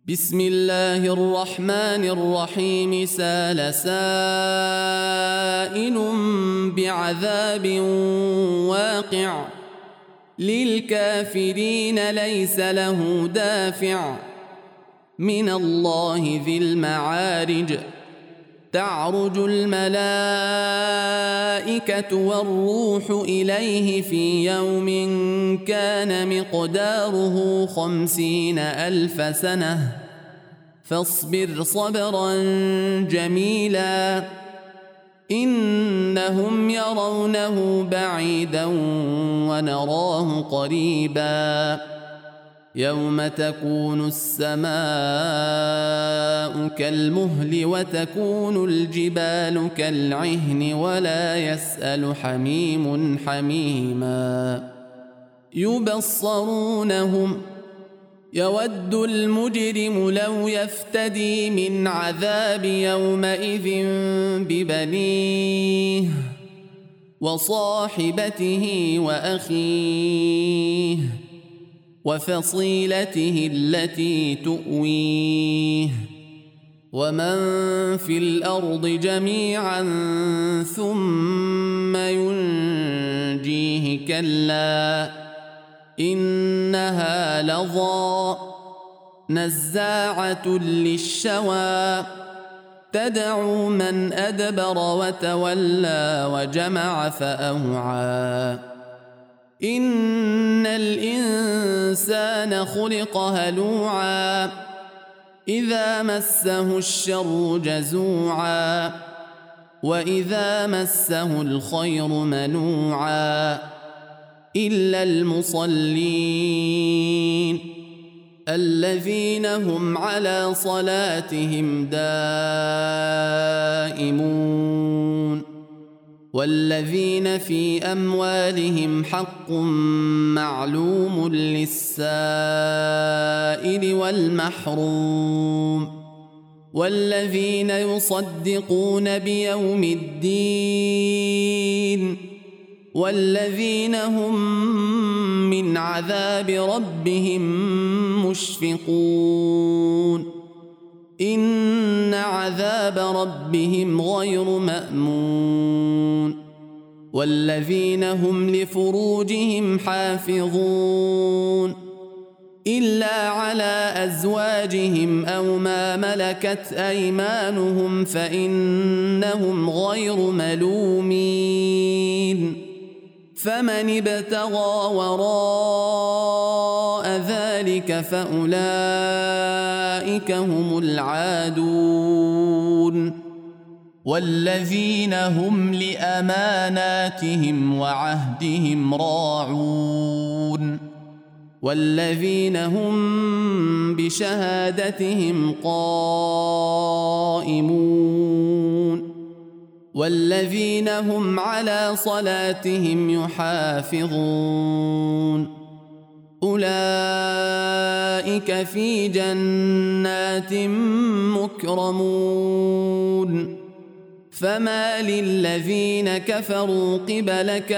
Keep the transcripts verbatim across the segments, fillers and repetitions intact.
بسم الله الرحمن الرحيم سال سائل بعذاب واقع للكافرين ليس له دافع من الله ذي المعارج تعرج الملائكة والروح إليه في يوم كان مقداره خمسين ألف سنة فاصبر صبرا جميلا إنهم يرونه بعيدا ونراه قريبا يوم تكون السماء كالمهل وتكون الجبال كالعهن ولا يسأل حميم حميما يبصرونهم يود المجرم لو يفتدي من عذاب يومئذ ببنيه وصاحبته وأخيه وفصيلته التي تؤويه ومن في الأرض جميعا ثم ينجيه كلا إنها لظى نزاعة للشوى تدعو من أدبر وتولى وجمع فأوعى إن الإنسان خلق هلوعا إذا مسه الشر جزوعا وإذا مسه الخير منوعا إلا المصلين الذين هم على صلاتهم دائمون والذين في أموالهم حق معلوم للسائل والمحروم والذين يصدقون بيوم الدين والذين هم من عذاب ربهم مشفقون إن عذاب ربهم غير مأمون والذين هم لفروجهم حافظون إلا على أزواجهم أو ما ملكت أيمانهم فإنهم غير ملومين فمن ابتغى وراء ذلك فأولئك هم العادون والذين هم لأماناتهم وعهدهم راعون والذين هم بشهادتهم قائمون والذين هم على صلاتهم يحافظون أولئك في جنات مكرمون فما للذين كفروا قبلك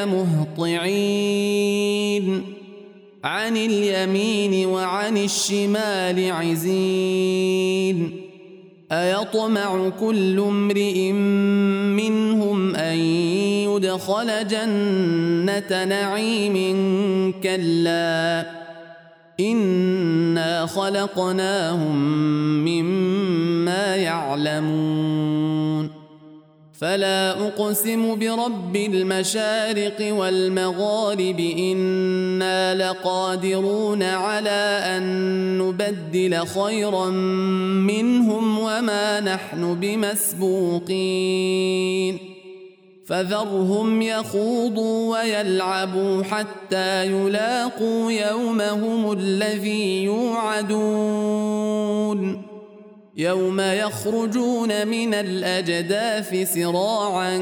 مهطعين عن اليمين وعن الشمال عزين أيطمع كل امرئ منهم أن يدخل جنة نعيم كلا إنا خلقناهم مما يعلمون فلا أقسم برب المشارق والمغارب إنا لقادرون على أن نبدل خيرا منهم وما نحن بمسبوقين فذرهم يخوضوا ويلعبوا حتى يلاقوا يومهم الذي يوعدون يوم يخرجون من الأجداث سراعا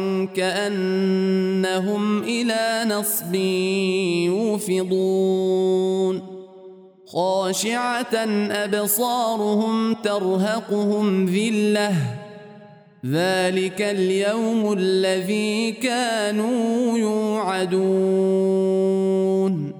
كأنهم إلى نصب يوفضون خاشعة أبصارهم ترهقهم ذلة ذلك اليوم الذي كانوا يوعدون.